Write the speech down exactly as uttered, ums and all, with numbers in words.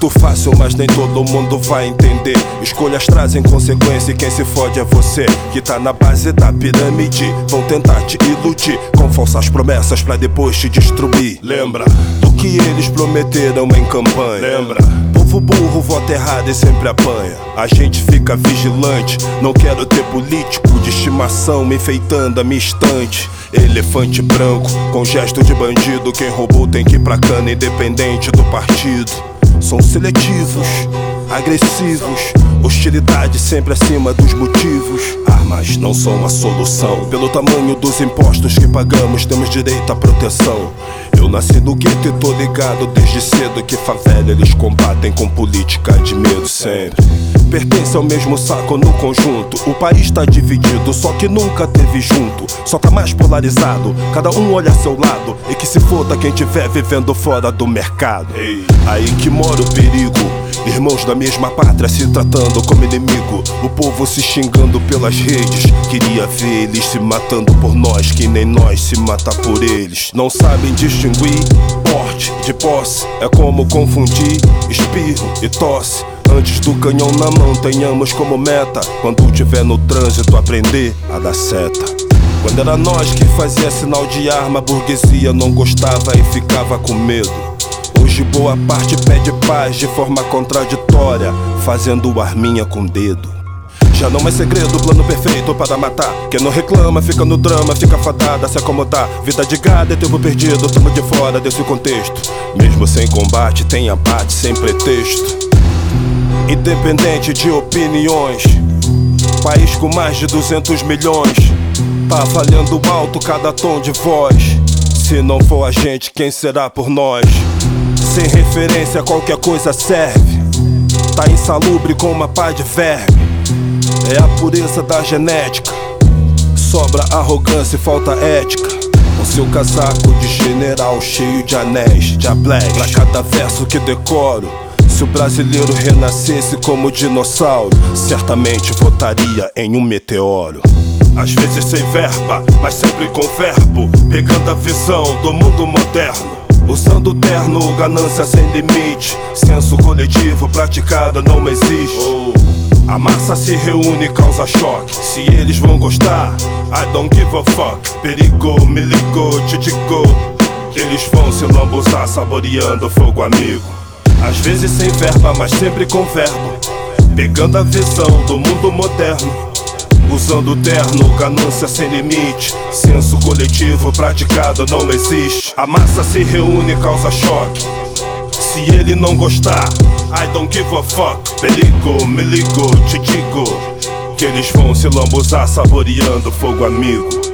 muito fácil, mas nem todo mundo vai entender. Escolhas trazem consequência e quem se fode é você, que tá na base da pirâmide. Vão tentar te iludir com falsas promessas pra depois te destruir. Lembra do que eles prometeram em campanha. Lembra, povo burro vota errado e sempre apanha. A gente fica vigilante, não quero ter político de estimação enfeitando a minha estante. Elefante branco, com gesto de bandido, quem roubou tem que ir pra cana independente do partido. São seletivos, agressivos, hostilidade sempre acima dos motivos. Armas não são a solução, pelo tamanho dos impostos que pagamos temos direito à proteção. Eu nasci no gueto e tô ligado desde cedo que favela eles combatem com política de medo sempre. Pertence ao mesmo saco no conjunto, o país tá dividido, só que nunca teve junto. Só tá mais polarizado, cada um olha a seu lado, e que se foda quem tiver vivendo fora do mercado. Aí que mora o perigo, irmãos da mesma pátria se tratando como inimigo. O povo se xingando pelas redes, queria ver eles se matando por nós, que nem nós se matar por eles. Não sabem distinguir porte de posse, é como confundir espirro e tosse. Antes do canhão na mão tenhamos como meta, quando tiver no trânsito aprender a dar seta. Quando era nós que fazia sinal de arma, a burguesia não gostava e ficava com medo. Hoje boa parte pede paz de forma contraditória, fazendo arminha com dedo. Já não é segredo o plano perfeito para matar. Quem não reclama fica no drama, fica fadada a se acomodar. Vida de gado é tempo perdido, tamo de fora desse contexto. Mesmo sem combate tem abate sem pretexto. Independente de opiniões, país com mais de duzentos milhões, tá falhando alto cada tom de voz. Se não for a gente, quem será por nós? Sem referência qualquer coisa serve, tá insalubre com uma pá de verme. É a pureza da genética, sobra arrogância e falta ética. O seu casaco de general cheio de anéis, de ablés, pra cada verso que decoro. Se o brasileiro renascesse como dinossauro, certamente votaria em um meteoro. Às vezes sem verba, mas sempre com verbo, pegando a visão do mundo moderno. Usando o terno, ganância sem limite, senso coletivo praticado não existe. A massa se reúne e causa choque, se eles vão gostar, I don't give a fuck. Perigo, me ligou, te digo, eles vão se lambuzar saboreando fogo amigo. Às vezes sem verba, mas sempre com verbo, pegando a visão do mundo moderno. Usando o terno, ganância sem limite, senso coletivo praticado não existe. A massa se reúne e causa choque, se ele não gostar, I don't give a fuck. Perigo, me ligo, te digo, que eles vão se lambuzar saboreando fogo amigo.